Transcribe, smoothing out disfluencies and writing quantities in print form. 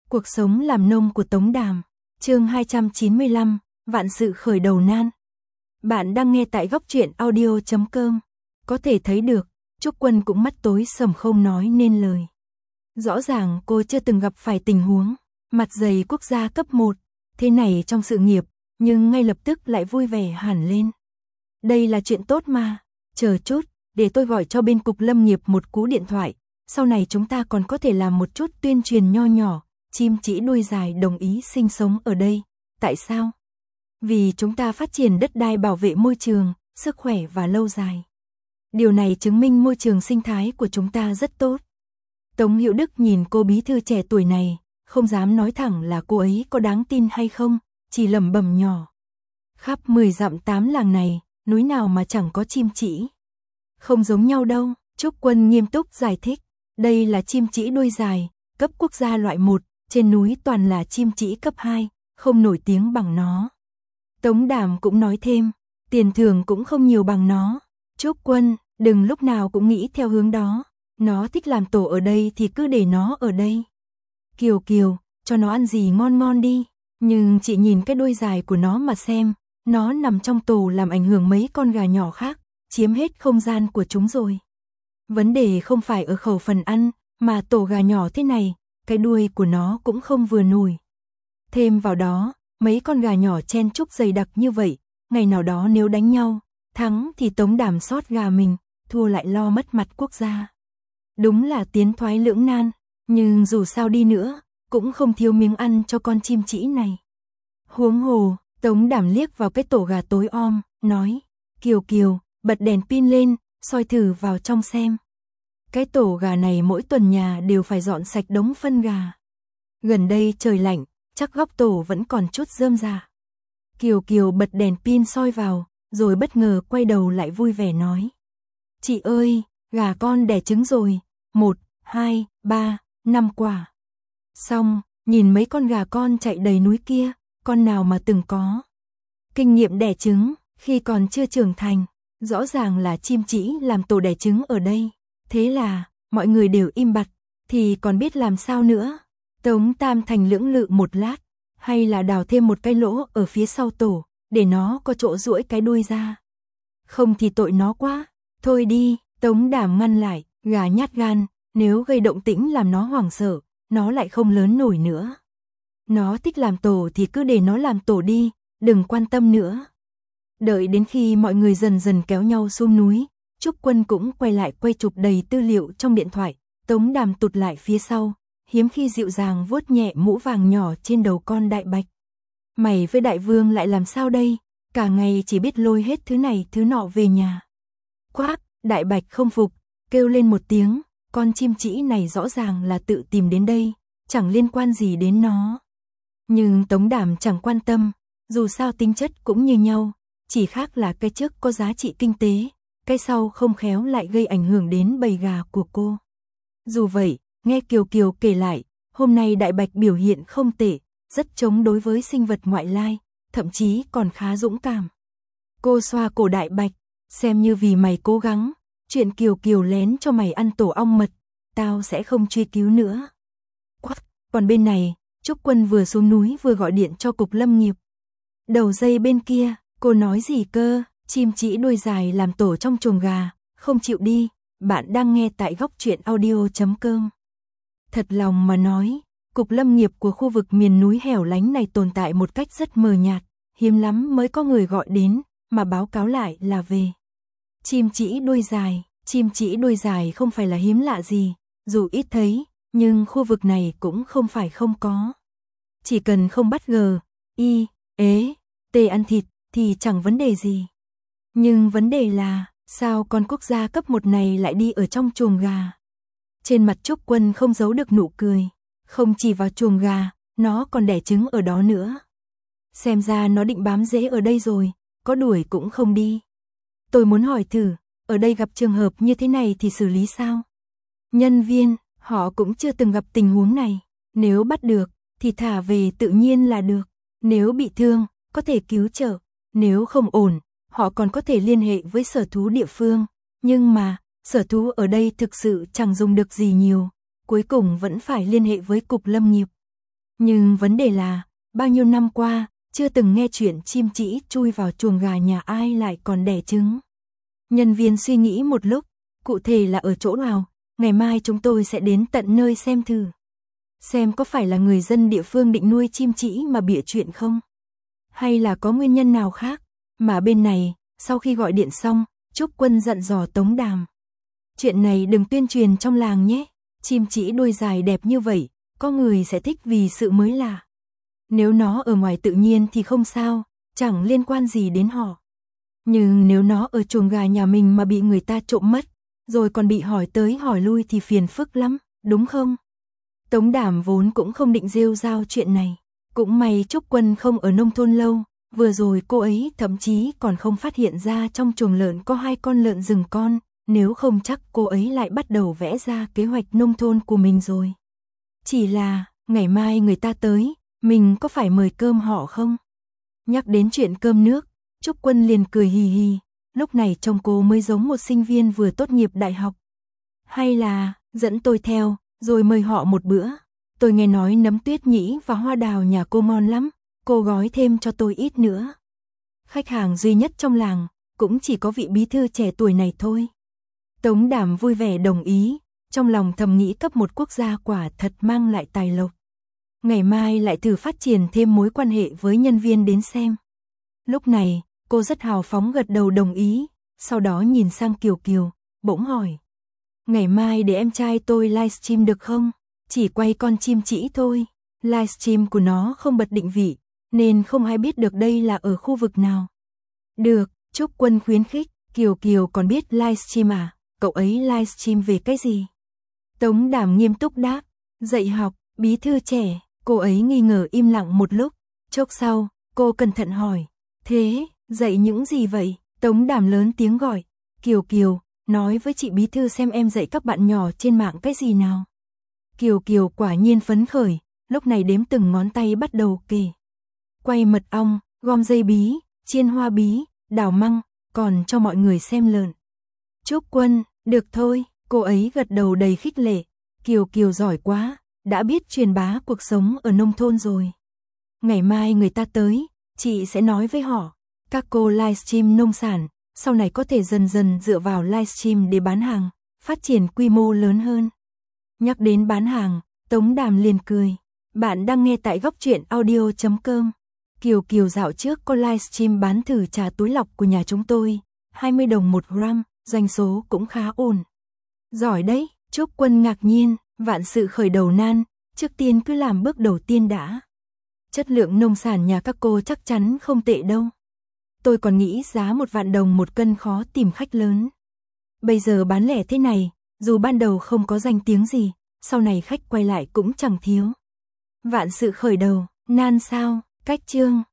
Cuộc sống làm nông của Tống Đàm, chương 295, vạn sự khởi đầu nan. Bạn đang nghe tại góc truyện audio.com. Có thể thấy được, Trúc Quân cũng mắt tối sầm không nói nên lời. Rõ ràng cô chưa từng gặp phải tình huống mặt dày quốc gia cấp 1 thế này trong sự nghiệp, nhưng ngay lập tức lại vui vẻ hẳn lên. Đây là chuyện tốt mà, chờ chút, để tôi gọi cho bên cục lâm nghiệp một cú điện thoại, sau này chúng ta còn có thể làm một chút tuyên truyền nho nhỏ. Chim chỉ đuôi dài đồng ý sinh sống ở đây. Tại sao? Vì chúng ta phát triển đất đai bảo vệ môi trường, sức khỏe và lâu dài. Điều này chứng minh môi trường sinh thái của chúng ta rất tốt. Tống Hữu Đức nhìn cô bí thư trẻ tuổi này, không dám nói thẳng là cô ấy có đáng tin hay không, chỉ lẩm bẩm nhỏ. Khắp 10 dặm 8 làng này, núi nào mà chẳng có chim chỉ. Không giống nhau đâu, Trúc Quân nghiêm túc giải thích. Đây là chim chỉ đuôi dài, cấp quốc gia loại 1. Trên núi toàn là chim chỉ cấp 2, không nổi tiếng bằng nó. Tống Đàm cũng nói thêm, tiền thưởng cũng không nhiều bằng nó. Trúc Quân, đừng lúc nào cũng nghĩ theo hướng đó. Nó thích làm tổ ở đây thì cứ để nó ở đây. Kiều Kiều, cho nó ăn gì ngon ngon đi. Nhưng chị nhìn cái đuôi dài của nó mà xem, nó nằm trong tổ làm ảnh hưởng mấy con gà nhỏ khác, chiếm hết không gian của chúng rồi. Vấn đề không phải ở khẩu phần ăn, mà tổ gà nhỏ thế này, cái đuôi của nó cũng không vừa nổi. Thêm vào đó, mấy con gà nhỏ chen chúc dày đặc như vậy, ngày nào đó nếu đánh nhau, thắng thì Tống Đàm sót gà mình, thua lại lo mất mặt quốc gia. Đúng là tiến thoái lưỡng nan, nhưng dù sao đi nữa, cũng không thiếu miếng ăn cho con chim chỉ này. Huống hồ, Tống Đàm liếc vào cái tổ gà tối om, nói, Kiều Kiều, bật đèn pin lên, soi thử vào trong xem. Cái tổ gà này mỗi tuần nhà đều phải dọn sạch đống phân gà. Gần đây trời lạnh, chắc góc tổ vẫn còn chút rơm rạ. Kiều Kiều bật đèn pin soi vào, rồi bất ngờ quay đầu lại vui vẻ nói. Chị ơi, gà con đẻ trứng rồi, 1, 2, 3, 5 quả. Xong, nhìn mấy con gà con chạy đầy núi kia, con nào mà từng có kinh nghiệm đẻ trứng khi còn chưa trưởng thành, rõ ràng là chim chỉ làm tổ đẻ trứng ở đây. Thế là, mọi người đều im bặt, thì còn biết làm sao nữa. Tống Tam Thành lưỡng lự một lát, hay là đào thêm một cái lỗ ở phía sau tổ, để nó có chỗ duỗi cái đuôi ra. Không thì tội nó quá, thôi đi, Tống Đàm ngăn lại, gà nhát gan, nếu gây động tĩnh làm nó hoảng sợ, nó lại không lớn nổi nữa. Nó thích làm tổ thì cứ để nó làm tổ đi, đừng quan tâm nữa. Đợi đến khi mọi người dần dần kéo nhau xuống núi, Trúc Quân cũng quay lại quay chụp đầy tư liệu trong điện thoại, Tống Đàm tụt lại phía sau, hiếm khi dịu dàng vuốt nhẹ mũ vàng nhỏ trên đầu con đại bạch. Mày với đại vương lại làm sao đây, cả ngày chỉ biết lôi hết thứ này thứ nọ về nhà. Quác, đại bạch không phục, kêu lên một tiếng, con chim chỉ này rõ ràng là tự tìm đến đây, chẳng liên quan gì đến nó. Nhưng Tống Đàm chẳng quan tâm, dù sao tính chất cũng như nhau, chỉ khác là cái trước có giá trị kinh tế. Cái sau không khéo lại gây ảnh hưởng đến bầy gà của cô. Dù vậy, nghe Kiều Kiều kể lại, hôm nay đại bạch biểu hiện không tệ, rất chống đối với sinh vật ngoại lai, thậm chí còn khá dũng cảm. Cô xoa cổ đại bạch, xem như vì mày cố gắng, chuyện Kiều Kiều lén cho mày ăn tổ ong mật, tao sẽ không truy cứu nữa. Quắc, còn bên này, Trúc Quân vừa xuống núi vừa gọi điện cho cục lâm nghiệp. Đầu dây bên kia, cô nói gì cơ? Chim chỉ đuôi dài làm tổ trong chuồng gà, không chịu đi, bạn đang nghe tại góc truyện audio.com. Thật lòng mà nói, cục lâm nghiệp của khu vực miền núi hẻo lánh này tồn tại một cách rất mờ nhạt, hiếm lắm mới có người gọi đến, mà báo cáo lại là về. Chim chỉ đuôi dài không phải là hiếm lạ gì, dù ít thấy, nhưng khu vực này cũng không phải không có. Chỉ cần không bắt tê ăn thịt, thì chẳng vấn đề gì. Nhưng vấn đề là, sao con quốc gia cấp 1 này lại đi ở trong chuồng gà? Trên mặt Trúc Quân không giấu được nụ cười, không chỉ vào chuồng gà, nó còn đẻ trứng ở đó nữa. Xem ra nó định bám rễ ở đây rồi, có đuổi cũng không đi. Tôi muốn hỏi thử, ở đây gặp trường hợp như thế này thì xử lý sao? Nhân viên, họ cũng chưa từng gặp tình huống này, nếu bắt được, thì thả về tự nhiên là được. Nếu bị thương, có thể cứu trợ, nếu không ổn, họ còn có thể liên hệ với sở thú địa phương, nhưng mà, sở thú ở đây thực sự chẳng dùng được gì nhiều, cuối cùng vẫn phải liên hệ với cục lâm nghiệp. Nhưng vấn đề là, bao nhiêu năm qua, chưa từng nghe chuyện chim chỉ chui vào chuồng gà nhà ai lại còn đẻ trứng. Nhân viên suy nghĩ một lúc, cụ thể là ở chỗ nào, ngày mai chúng tôi sẽ đến tận nơi xem thử. Xem có phải là người dân địa phương định nuôi chim chỉ mà bịa chuyện không? Hay là có nguyên nhân nào khác? Mà bên này, sau khi gọi điện xong, Trúc Quân dặn dò Tống Đàm. Chuyện này đừng tuyên truyền trong làng nhé, chim chỉ đuôi dài đẹp như vậy, có người sẽ thích vì sự mới lạ. Nếu nó ở ngoài tự nhiên thì không sao, chẳng liên quan gì đến họ. Nhưng nếu nó ở chuồng gà nhà mình mà bị người ta trộm mất, rồi còn bị hỏi tới hỏi lui thì phiền phức lắm, đúng không? Tống Đàm vốn cũng không định rêu rao chuyện này. Cũng may Trúc Quân không ở nông thôn lâu, vừa rồi cô ấy thậm chí còn không phát hiện ra trong chuồng lợn có 2 con lợn rừng con, nếu không chắc cô ấy lại bắt đầu vẽ ra kế hoạch nông thôn của mình rồi. Chỉ là, ngày mai người ta tới, mình có phải mời cơm họ không? Nhắc đến chuyện cơm nước, Trúc Quân liền cười hì hì, lúc này trông cô mới giống một sinh viên vừa tốt nghiệp đại học. Hay là, dẫn tôi theo, rồi mời họ một bữa. Tôi nghe nói nấm tuyết nhĩ và hoa đào nhà cô ngon lắm, cô gói thêm cho tôi ít nữa. Khách hàng duy nhất trong làng, cũng chỉ có vị bí thư trẻ tuổi này thôi. Tống Đàm vui vẻ đồng ý, trong lòng thầm nghĩ cấp một quốc gia quả thật mang lại tài lộc. Ngày mai lại thử phát triển thêm mối quan hệ với nhân viên đến xem. Lúc này, cô rất hào phóng gật đầu đồng ý, sau đó nhìn sang Kiều Kiều, bỗng hỏi. Ngày mai để em trai tôi livestream được không? Chỉ quay con chim chỉ thôi. Livestream của nó không bật định vị, nên không ai biết được đây là ở khu vực nào. Được, Trúc Quân khuyến khích, Kiều Kiều còn biết livestream à? Cậu ấy livestream về cái gì? Tống Đàm nghiêm túc đáp, dạy học, bí thư trẻ. Cô ấy nghi ngờ im lặng một lúc, chốc sau, cô cẩn thận hỏi. Thế, dạy những gì vậy? Tống Đàm lớn tiếng gọi, Kiều Kiều, nói với chị bí thư xem em dạy các bạn nhỏ trên mạng cái gì nào. Kiều Kiều quả nhiên phấn khởi, lúc này đếm từng ngón tay bắt đầu kể. Quay mật ong, gom dây bí, chiên hoa bí, đào măng, còn cho mọi người xem lợn. Trúc Quân, được thôi, cô ấy gật đầu đầy khích lệ. Kiều Kiều giỏi quá, đã biết truyền bá cuộc sống ở nông thôn rồi. Ngày mai người ta tới, chị sẽ nói với họ, các cô livestream nông sản, sau này có thể dần dần dựa vào livestream để bán hàng, phát triển quy mô lớn hơn. Nhắc đến bán hàng, Tống Đàm liền cười. Bạn đang nghe tại góc truyện audio.com. Kiều Kiều dạo trước có livestream bán thử trà túi lọc của nhà chúng tôi, 20 đồng 1 gram, doanh số cũng khá ổn. Giỏi đấy, Trúc Quân ngạc nhiên, vạn sự khởi đầu nan, trước tiên cứ làm bước đầu tiên đã. Chất lượng nông sản nhà các cô chắc chắn không tệ đâu. Tôi còn nghĩ giá 1 vạn đồng 1 cân khó tìm khách lớn. Bây giờ bán lẻ thế này, dù ban đầu không có danh tiếng gì, sau này khách quay lại cũng chẳng thiếu. Vạn sự khởi đầu, nan sao, cách chương.